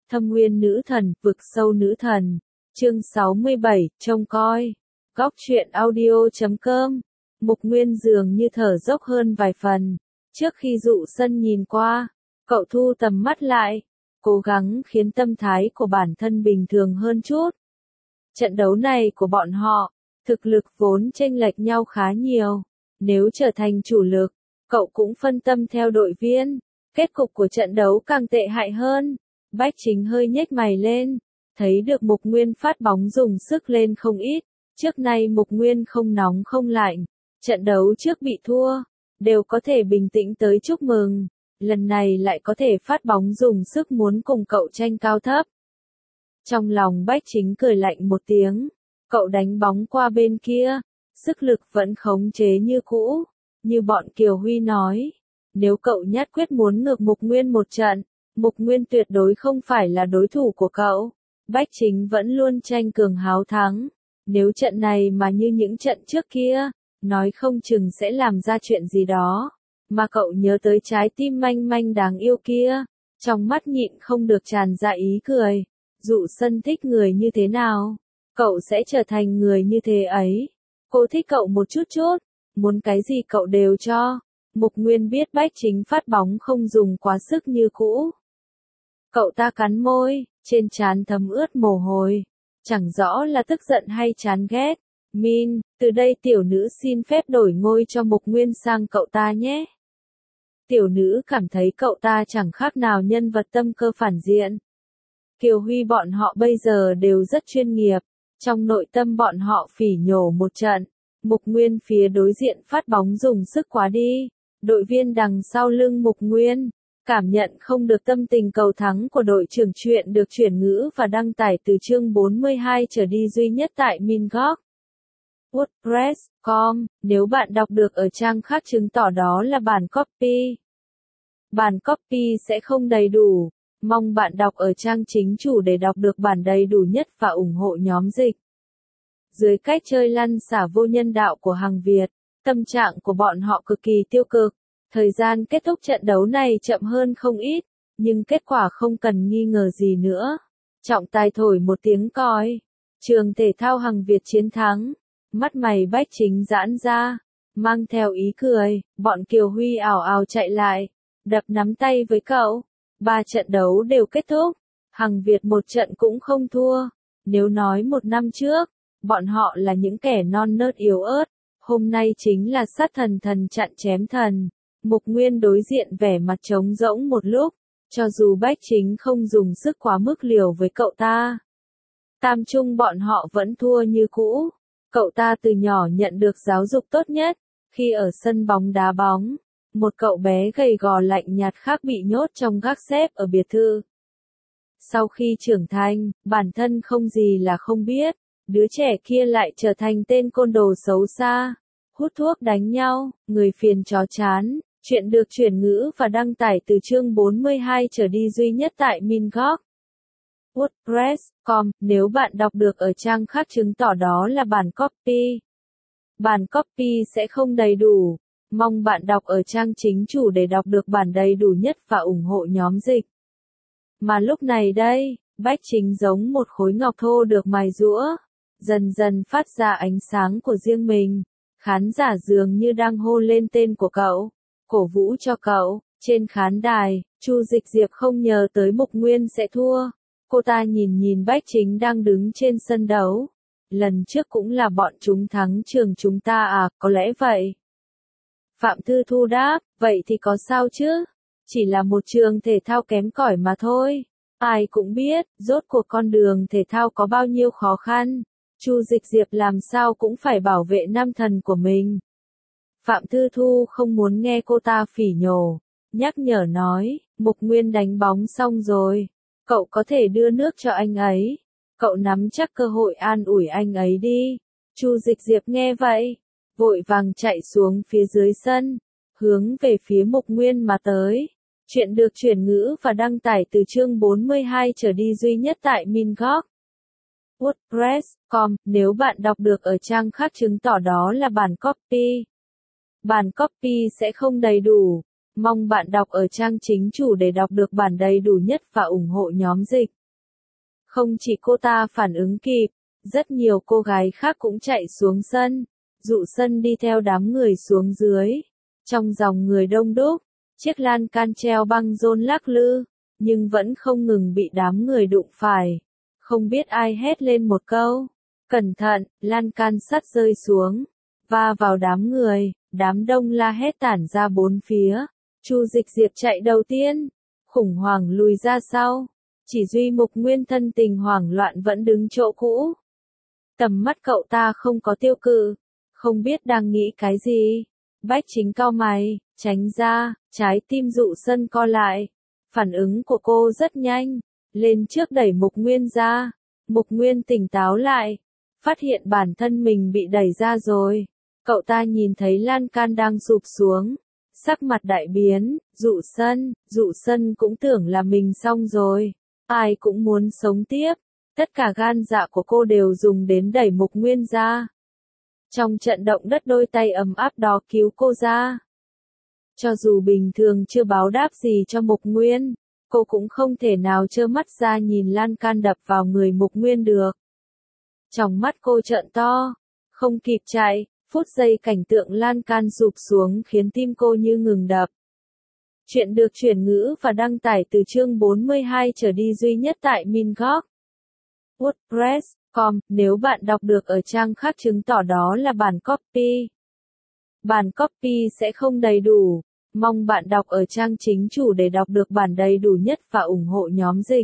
Thâm Nguyên Nữ Thần, Vực Sâu Nữ Thần. Chương 67, trông coi. Góc truyện audio.com. Mục Nguyên dường như thở dốc hơn vài phần. Trước khi Dụ Sân nhìn qua, cậu thu tầm mắt lại, cố gắng khiến tâm thái của bản thân bình thường hơn chút. Trận đấu này của bọn họ, thực lực vốn chênh lệch nhau khá nhiều. Nếu trở thành chủ lực, cậu cũng phân tâm theo đội viên. Kết cục của trận đấu càng tệ hại hơn. Bách Chính hơi nhếch mày lên, thấy được Mục Nguyên phát bóng dùng sức lên không ít. Trước nay Mục Nguyên không nóng không lạnh, trận đấu trước bị thua, đều có thể bình tĩnh tới chúc mừng. Lần này lại có thể phát bóng dùng sức muốn cùng cậu tranh cao thấp. Trong lòng Bách Chính cười lạnh một tiếng, cậu đánh bóng qua bên kia, sức lực vẫn khống chế như cũ. Như bọn Kiều Huy nói, nếu cậu nhất quyết muốn ngược Mục Nguyên một trận, Mục Nguyên tuyệt đối không phải là đối thủ của cậu. Bách Chính vẫn luôn tranh cường háo thắng. Nếu trận này mà như những trận trước kia, nói không chừng sẽ làm ra chuyện gì đó. Mà cậu nhớ tới trái tim manh manh đáng yêu kia, trong mắt nhịn không được tràn ra ý cười. Dụ Sân thích người như thế nào, cậu sẽ trở thành người như thế ấy. Cô thích cậu một chút chút, muốn cái gì cậu đều cho. Mục Nguyên biết Bách Chính phát bóng không dùng quá sức như cũ. Cậu ta cắn môi, trên trán thấm ướt mồ hôi. Chẳng rõ là tức giận hay chán ghét. Min, từ đây tiểu nữ xin phép đổi ngôi cho Mục Nguyên sang cậu ta nhé. Tiểu nữ cảm thấy cậu ta chẳng khác nào nhân vật tâm cơ phản diện. Kiều Huy bọn họ bây giờ đều rất chuyên nghiệp. Trong nội tâm bọn họ phỉ nhổ một trận. Mục Nguyên phía đối diện phát bóng dùng sức quá đi. Đội viên đằng sau lưng Mục Nguyên cảm nhận không được tâm tình cầu thắng của đội trưởng. Chuyện được chuyển ngữ và đăng tải từ chương 42 trở đi duy nhất tại Mingok. WordPress.com. Nếu bạn đọc được ở trang khác chứng tỏ đó là bản copy. Bản copy sẽ không đầy đủ. Mong bạn đọc ở trang chính chủ để đọc được bản đầy đủ nhất và ủng hộ nhóm dịch. Dưới cách chơi lăn xả vô nhân đạo của hàng Việt, tâm trạng của bọn họ cực kỳ tiêu cực. Thời gian kết thúc trận đấu này chậm hơn không ít, nhưng kết quả không cần nghi ngờ gì nữa. Trọng tài thổi một tiếng còi. Trường thể thao hàng Việt chiến thắng. Mắt mày Bách Chính giãn ra, mang theo ý cười. Bọn Kiều Huy ảo ảo chạy lại, đập nắm tay với cậu. 3 trận đấu đều kết thúc, hàng Việt một trận cũng không thua. Nếu nói một năm trước, bọn họ là những kẻ non nớt yếu ớt, hôm nay chính là sát thần thần chặn chém thần. Mục Nguyên đối diện vẻ mặt trống rỗng một lúc, cho dù Bách Chính không dùng sức quá mức liều với cậu ta. Tam trung bọn họ vẫn thua như cũ. Cậu ta từ nhỏ nhận được giáo dục tốt nhất, khi ở sân bóng đá bóng. Một cậu bé gầy gò lạnh nhạt khác bị nhốt trong gác xếp ở biệt thự. Sau khi trưởng thành, bản thân không gì là không biết, đứa trẻ kia lại trở thành tên côn đồ xấu xa, hút thuốc đánh nhau, người phiền chó chán. Chuyện được chuyển ngữ và đăng tải từ chương 42 trở đi duy nhất tại Mingok. WordPress.com. Nếu bạn đọc được ở trang khác chứng tỏ đó là bản copy. Bản copy sẽ không đầy đủ. Mong bạn đọc ở trang chính chủ để đọc được bản đầy đủ nhất và ủng hộ nhóm dịch. Mà lúc này đây, Bách Chính giống một khối ngọc thô được mài giũa, dần dần phát ra ánh sáng của riêng mình. Khán giả dường như đang hô lên tên của cậu, cổ vũ cho cậu. Trên khán đài, Chu Dịch Diệp không ngờ tới Mục Nguyên sẽ thua. Cô ta nhìn Bách Chính đang đứng trên sân đấu. Lần trước cũng là bọn chúng thắng trường chúng ta à, có lẽ vậy. Phạm Thư Thu đáp, vậy thì có sao chứ? Chỉ là một trường thể thao kém cỏi mà thôi. Ai cũng biết, rốt cuộc con đường thể thao có bao nhiêu khó khăn. Chu Dịch Diệp làm sao cũng phải bảo vệ nam thần của mình. Phạm Thư Thu không muốn nghe cô ta phỉ nhổ, nhắc nhở nói, Mục Nguyên đánh bóng xong rồi. Cậu có thể đưa nước cho anh ấy. Cậu nắm chắc cơ hội an ủi anh ấy đi. Chu Dịch Diệp nghe vậy, vội vàng chạy xuống phía dưới sân, hướng về phía Mục Nguyên mà tới. Chuyện được chuyển ngữ và đăng tải từ chương 42 trở đi duy nhất tại Mingok. WordPress.com. Nếu bạn đọc được ở trang khác chứng tỏ đó là bản copy. Bản copy sẽ không đầy đủ. Mong bạn đọc ở trang chính chủ để đọc được bản đầy đủ nhất và ủng hộ nhóm dịch. Không chỉ cô ta phản ứng kịp, rất nhiều cô gái khác cũng chạy xuống sân. Dụ Sân đi theo đám người xuống dưới. Trong dòng người đông đúc, chiếc lan can treo băng rôn lắc lư, nhưng vẫn không ngừng bị đám người đụng phải. Không biết ai hét lên một câu. Cẩn thận, lan can sắt rơi xuống. Va vào đám người, đám đông la hét tản ra bốn phía. Chu Dịch Diệp chạy đầu tiên, khủng hoảng lùi ra sau. Chỉ duy Mục Nguyên thân tình hoảng loạn vẫn đứng chỗ cũ. Tầm mắt cậu ta không có tiêu cự, không biết đang nghĩ cái gì. Bách Chính cau mày, tránh ra, trái tim Dụ Sân co lại. Phản ứng của cô rất nhanh, lên trước đẩy Mục Nguyên ra. Mục Nguyên tỉnh táo lại, phát hiện bản thân mình bị đẩy ra rồi. Cậu ta nhìn thấy lan can đang sụp xuống, sắc mặt đại biến. Dụ Sân cũng tưởng là mình xong rồi. Ai cũng muốn sống tiếp, tất cả gan dạ của cô đều dùng đến đẩy Mục Nguyên ra. Trong trận động đất đôi tay ấm áp đó cứu cô ra. Cho dù bình thường chưa báo đáp gì cho Mục Nguyên, cô cũng không thể nào trơ mắt ra nhìn lan can đập vào người Mục Nguyên được. Trong mắt cô trợn to, không kịp chạy, phút giây cảnh tượng lan can sụp xuống khiến tim cô như ngừng đập. Chuyện được chuyển ngữ và đăng tải từ chương 42 trở đi duy nhất tại Mingoc. WordPress.com. Nếu bạn đọc được ở trang khác chứng tỏ đó là bản copy. Bản copy sẽ không đầy đủ. Mong bạn đọc ở trang chính chủ để đọc được bản đầy đủ nhất và ủng hộ nhóm dịch.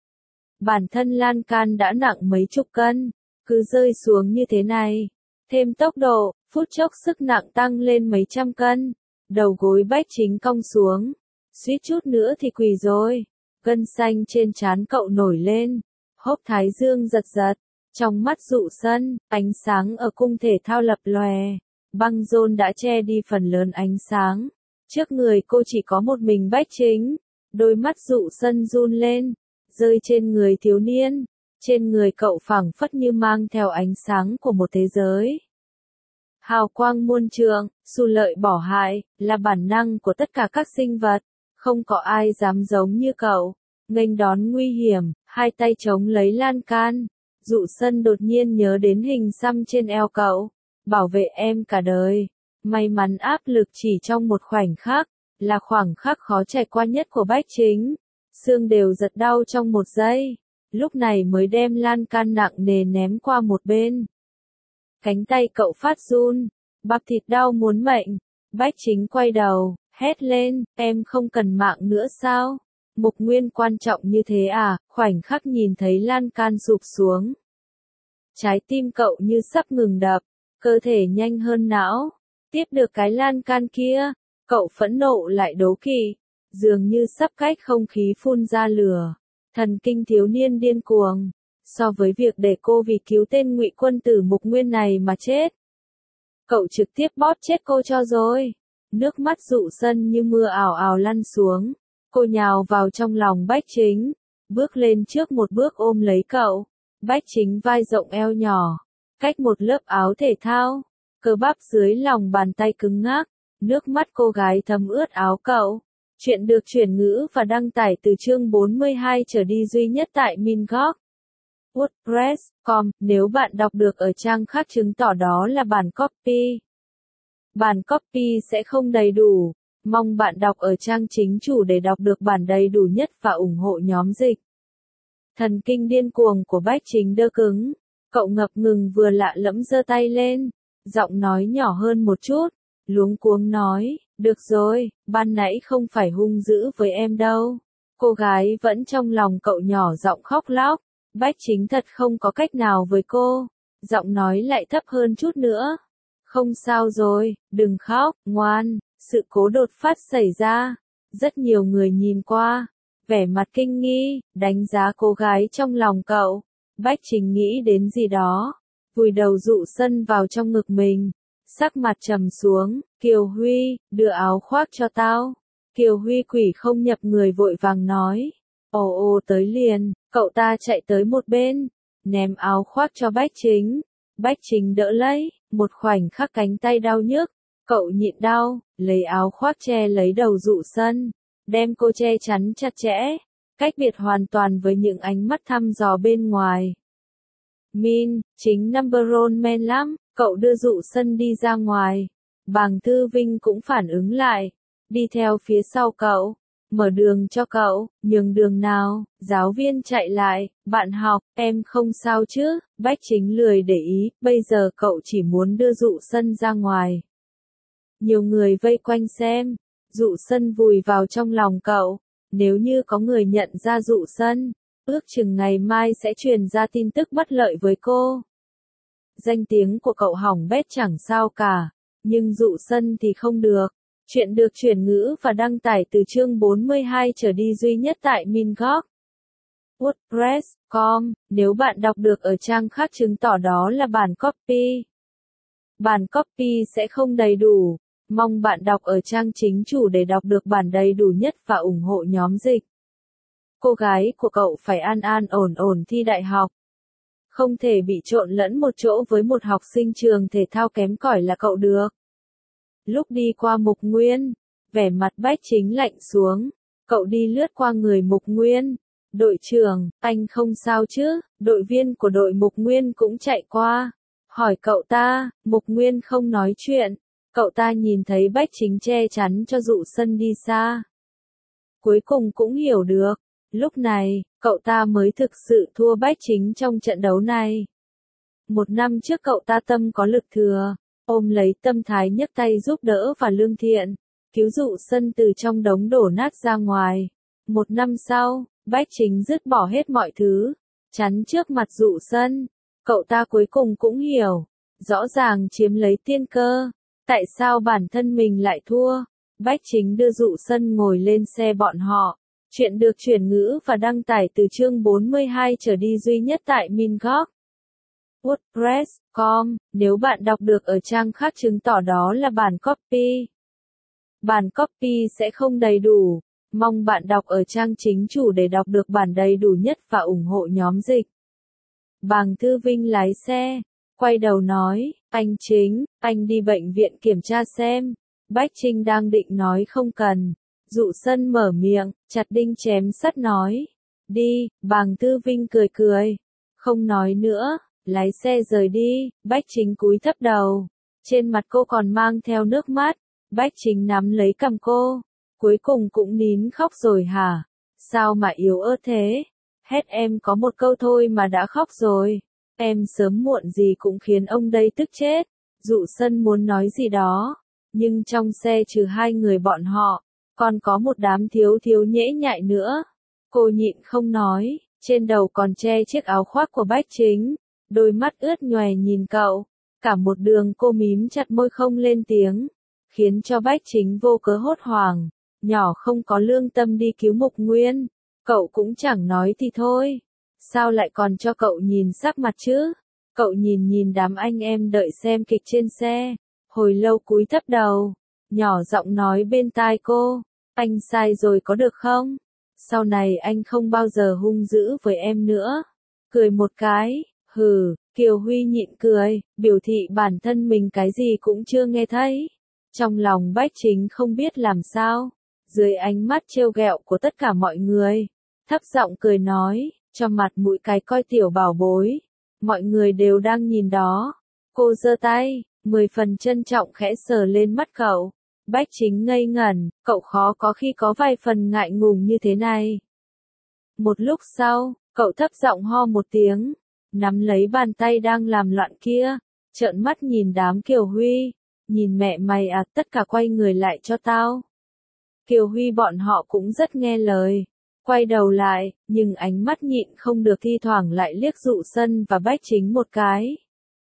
Bản thân lan can đã nặng mấy chục cân, cứ rơi xuống như thế này. Thêm tốc độ, phút chốc sức nặng tăng lên mấy trăm cân. Đầu gối Bách Chính cong xuống, suýt chút nữa thì quỳ rồi. Gân xanh trên trán cậu nổi lên, hốc thái dương giật giật. Trong mắt Dụ Sân, ánh sáng ở cung thể thao lập lòe. Băng rôn đã che đi phần lớn ánh sáng. Trước người cô chỉ có một mình Bách Chính. Đôi mắt Dụ Sân run lên, rơi trên người thiếu niên. Trên người cậu phảng phất như mang theo ánh sáng của một thế giới. Hào quang muôn trượng, xù lợi bỏ hại, là bản năng của tất cả các sinh vật. Không có ai dám giống như cậu. Nghênh đón nguy hiểm, hai tay chống lấy lan can. Dụ Sân đột nhiên nhớ đến hình xăm trên eo cậu. Bảo vệ em cả đời. May mắn áp lực chỉ trong một khoảnh khắc, là khoảng khắc khó trải qua nhất của Bách Chính. Xương đều giật đau trong một giây. Lúc này mới đem lan can nặng nề ném qua một bên. Cánh tay cậu phát run, bắp thịt đau muốn mệnh. Bách Chính quay đầu, hét lên, em không cần mạng nữa sao? Mục Nguyên quan trọng như thế à? Khoảnh khắc nhìn thấy lan can sụp xuống. Trái tim cậu như sắp ngừng đập, cơ thể nhanh hơn não. Tiếp được cái lan can kia, cậu phẫn nộ lại đố kỵ, dường như sắp cách không khí phun ra lửa. Thần kinh thiếu niên điên cuồng, so với việc để cô vì cứu tên ngụy quân tử Mục Nguyên này mà chết. Cậu trực tiếp bóp chết cô cho rồi. Nước mắt Dụ Sân như mưa ào ào lăn xuống. Cô nhào vào trong lòng Bách Chính, bước lên trước một bước ôm lấy cậu. Bách Chính vai rộng eo nhỏ, cách một lớp áo thể thao, cơ bắp dưới lòng bàn tay cứng ngắc, nước mắt cô gái thấm ướt áo cậu. Chuyện được chuyển ngữ và đăng tải từ chương 42 trở đi duy nhất tại Mingoc. WordPress.com. Nếu bạn đọc được ở trang khác chứng tỏ đó là bản copy. Bản copy sẽ không đầy đủ. Mong bạn đọc ở trang chính chủ để đọc được bản đầy đủ nhất và ủng hộ nhóm dịch. Thần kinh điên cuồng của Bách Chính đơ cứng. Cậu ngập ngừng vừa lạ lẫm giơ tay lên. Giọng nói nhỏ hơn một chút. Luống cuống nói, được rồi, ban nãy không phải hung dữ với em đâu. Cô gái vẫn trong lòng cậu nhỏ giọng khóc lóc. Bách Chính thật không có cách nào với cô. Giọng nói lại thấp hơn chút nữa. Không sao rồi, đừng khóc, ngoan. Sự cố đột phát xảy ra. Rất nhiều người nhìn qua, vẻ mặt kinh nghi, đánh giá cô gái trong lòng cậu. Bách Chính nghĩ đến gì đó, vùi đầu Dụ Sân vào trong ngực mình. Sắc mặt trầm xuống, Kiều Huy, đưa áo khoác cho tao. Kiều Huy quỷ không nhập người vội vàng nói. Ồ tới liền, cậu ta chạy tới một bên, ném áo khoác cho Bách Chính. Bách Chính đỡ lấy, một khoảnh khắc cánh tay đau nhức. Cậu nhịn đau, lấy áo khoác che lấy đầu Dụ Sân, đem cô che chắn chặt chẽ. cách biệt hoàn toàn với những ánh mắt thăm dò bên ngoài. Min, chính number one man lắm, cậu đưa Dụ Sân đi ra ngoài. Bàng Thư Vinh cũng phản ứng lại, đi theo phía sau cậu, mở đường cho cậu, nhường đường nào, giáo viên chạy lại, bạn học, em không sao chứ, Bách Chính lười để ý, bây giờ cậu chỉ muốn đưa Dụ Sân ra ngoài. Nhiều người vây quanh xem, Dụ Sân vùi vào trong lòng cậu, nếu như có người nhận ra Dụ Sân, ước chừng ngày mai sẽ truyền ra tin tức bất lợi với cô. Danh tiếng của cậu hỏng bét chẳng sao cả, nhưng Dụ Sân thì không được. Chuyện được chuyển ngữ và đăng tải từ chương 42 trở đi duy nhất tại Mingoc. WordPress.com, nếu bạn đọc được ở trang khác chứng tỏ đó là bản copy. Bản copy sẽ không đầy đủ, mong bạn đọc ở trang chính chủ để đọc được bản đầy đủ nhất và ủng hộ nhóm dịch. Cô gái của cậu phải an an ổn ổn thi đại học. Không thể bị trộn lẫn một chỗ với một học sinh trường thể thao kém cỏi là cậu được. Lúc đi qua Mục Nguyên, vẻ mặt Bách Chính lạnh xuống, cậu đi lướt qua người Mục Nguyên. Đội trưởng, anh không sao chứ? Đội viên của đội Mục Nguyên cũng chạy qua, hỏi cậu ta. Mục Nguyên không nói chuyện, cậu ta nhìn thấy Bách Chính che chắn cho Dụ Sân đi xa. Cuối cùng cũng hiểu được, lúc này, cậu ta mới thực sự thua Bách Chính trong trận đấu này. Một năm trước cậu ta tâm có lực thừa, ôm lấy tâm thái nhấc tay giúp đỡ và lương thiện, cứu Dụ Sân từ trong đống đổ nát ra ngoài. Một năm sau, Bách Chính dứt bỏ hết mọi thứ, chắn trước mặt Dụ Sân. Cậu ta cuối cùng cũng hiểu, rõ ràng chiếm lấy tiên cơ, tại sao bản thân mình lại thua. Bách Chính đưa Dụ Sân ngồi lên xe bọn họ. Chuyện được chuyển ngữ và đăng tải từ chương 42 trở đi duy nhất tại Mingoc. WordPress.com, nếu bạn đọc được ở trang khác chứng tỏ đó là bản copy. Bản copy sẽ không đầy đủ, mong bạn đọc ở trang chính chủ để đọc được bản đầy đủ nhất và ủng hộ nhóm dịch. Bàng Thư Vinh lái xe, quay đầu nói, anh Chính, anh đi bệnh viện kiểm tra xem. Bách Trinh đang định nói không cần. Dụ Sân mở miệng, chặt đinh chém sắt nói. Đi, Bàng Thư Vinh cười cười. Không nói nữa, lái xe rời đi. Bách Chính cúi thấp đầu. Trên mặt cô còn mang theo nước mắt. Bách Chính nắm lấy cằm cô. Cuối cùng cũng nín khóc rồi hả? Sao mà yếu ớt thế? Hết em có một câu thôi mà đã khóc rồi. Em sớm muộn gì cũng khiến ông đây tức chết. Dụ Sân muốn nói gì đó. Nhưng trong xe trừ hai người bọn họ, còn có một đám thiếu thiếu nhễ nhại nữa. Cô nhịn không nói, trên đầu còn che chiếc áo khoác của Bách Chính. Đôi mắt ướt nhòe nhìn cậu. Cả một đường cô mím chặt môi không lên tiếng. Khiến cho Bách Chính vô cớ hốt hoảng. Nhỏ không có lương tâm đi cứu Mục Nguyên. Cậu cũng chẳng nói thì thôi. Sao lại còn cho cậu nhìn sắc mặt chứ? Cậu nhìn đám anh em đợi xem kịch trên xe. Hồi lâu cúi thấp đầu. Nhỏ giọng nói bên tai cô. Anh sai rồi có được không? Sau này anh không bao giờ hung dữ với em nữa. Cười một cái. Hừ, Kiều Huy nhịn cười, biểu thị bản thân mình cái gì cũng chưa nghe thấy. Trong lòng Bách Chính không biết làm sao. Dưới ánh mắt trêu ghẹo của tất cả mọi người, thấp giọng cười nói, cho mặt mũi cái coi tiểu bảo bối. Mọi người đều đang nhìn đó. Cô giơ tay, 10 phần trân trọng khẽ sờ lên mắt cậu. Bách Chính ngây ngẩn, cậu khó có khi có vài phần ngại ngùng như thế này. Một lúc sau, cậu thấp giọng ho một tiếng, nắm lấy bàn tay đang làm loạn kia, trợn mắt nhìn đám Kiều Huy, nhìn mẹ mày à, tất cả quay người lại cho tao. Kiều Huy bọn họ cũng rất nghe lời, quay đầu lại, nhưng ánh mắt nhịn không được thi thoảng lại liếc Dụ Sân và Bách Chính một cái.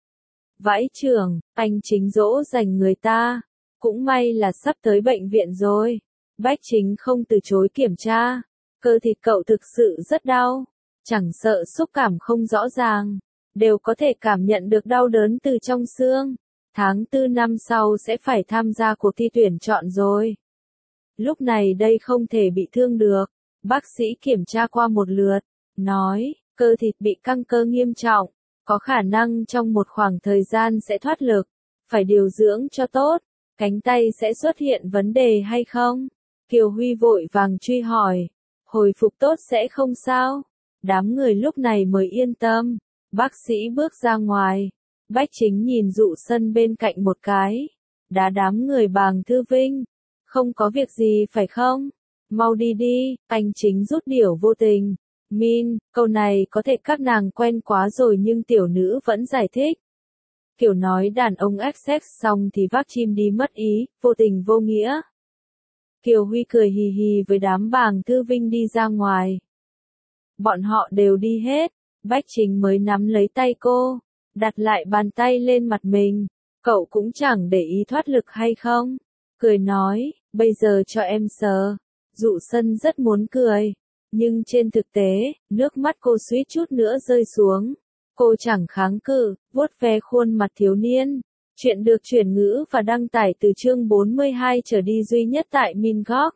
Vãi chưởng, anh Chính dỗ dành người ta, cũng may là sắp tới bệnh viện rồi. Bách Chính không từ chối kiểm tra, cơ thịt cậu thực sự rất đau, chẳng sợ xúc cảm không rõ ràng, đều có thể cảm nhận được đau đớn từ trong xương. Tháng 4 năm sau sẽ phải tham gia cuộc thi tuyển chọn rồi. Lúc này đây không thể bị thương được. Bác sĩ kiểm tra qua một lượt, nói, cơ thịt bị căng cơ nghiêm trọng, có khả năng trong một khoảng thời gian sẽ thoát lực, phải điều dưỡng cho tốt. Cánh tay sẽ xuất hiện vấn đề hay không? Kiều Huy vội vàng truy hỏi. Hồi phục tốt sẽ không sao. Đám người lúc này mới yên tâm. Bác sĩ bước ra ngoài. Bách Chính nhìn Dụ Sân bên cạnh một cái. Đá đám người Bàng Thư Vinh. Không có việc gì phải không? Mau đi đi, anh Chính rút điểu vô tình. Min, câu này có thể các nàng quen quá rồi nhưng tiểu nữ vẫn giải thích. Kiểu nói đàn ông XX xong thì vác chim đi mất ý, vô tình vô nghĩa. Kiều Huy cười hì hì với đám Bàng Thư Vinh đi ra ngoài. Bọn họ đều đi hết, Bách Chính mới nắm lấy tay cô, đặt lại bàn tay lên mặt mình. Cậu cũng chẳng để ý thoát lực hay không. Cười nói, bây giờ cho em sờ. Dụ Sân rất muốn cười. Nhưng trên thực tế, nước mắt cô suýt chút nữa rơi xuống. Cô chẳng kháng cự, vuốt ve khuôn mặt thiếu niên. Chuyện được chuyển ngữ và đăng tải từ chương 42 trở đi duy nhất tại Mingoc.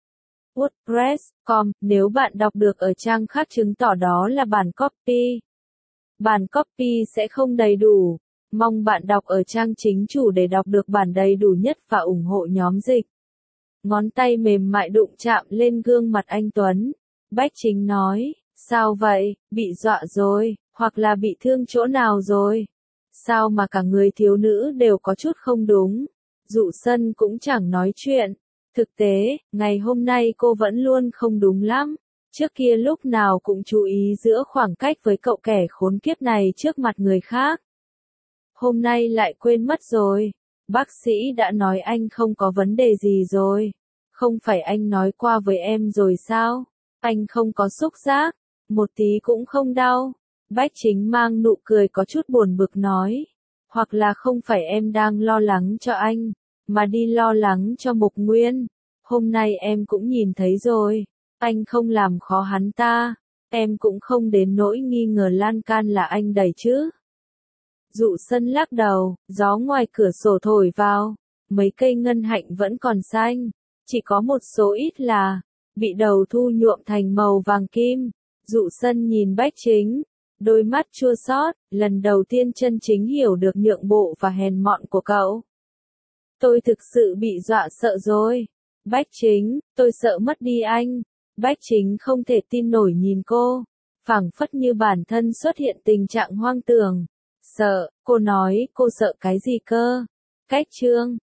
WordPress.com, nếu bạn đọc được ở trang khác chứng tỏ đó là bản copy. Bản copy sẽ không đầy đủ. Mong bạn đọc ở trang chính chủ để đọc được bản đầy đủ nhất và ủng hộ nhóm dịch. Ngón tay mềm mại đụng chạm lên gương mặt anh Tuấn. Bách Chính nói, sao vậy, bị dọa rồi, hoặc là bị thương chỗ nào rồi? Sao mà cả người thiếu nữ đều có chút không đúng? Dụ Sân cũng chẳng nói chuyện. Thực tế, ngày hôm nay cô vẫn luôn không đúng lắm. Trước kia lúc nào cũng chú ý giữ khoảng cách với cậu kẻ khốn kiếp này trước mặt người khác. Hôm nay lại quên mất rồi. Bác sĩ đã nói anh không có vấn đề gì rồi. Không phải anh nói qua với em rồi sao? Anh không có xúc giác, một tí cũng không đau. Bách Chính mang nụ cười có chút buồn bực nói. Hoặc là không phải em đang lo lắng cho anh, mà đi lo lắng cho Mục Nguyên. Hôm nay em cũng nhìn thấy rồi. Anh không làm khó hắn ta. Em cũng không đến nỗi nghi ngờ lan can là anh đẩy chứ. Dụ Sân lắc đầu, gió ngoài cửa sổ thổi vào. Mấy cây ngân hạnh vẫn còn xanh. Chỉ có một số ít là bị đầu thu nhuộm thành màu vàng kim. Dụ Sân nhìn Bách Chính, đôi mắt chua xót, lần đầu tiên chân chính hiểu được nhượng bộ và hèn mọn của cậu. Tôi thực sự bị dọa sợ rồi. Bách Chính, tôi sợ mất đi anh. Bách Chính không thể tin nổi nhìn cô, phảng phất như bản thân xuất hiện tình trạng hoang tưởng. Sợ, cô nói, cô sợ cái gì cơ? Cách chương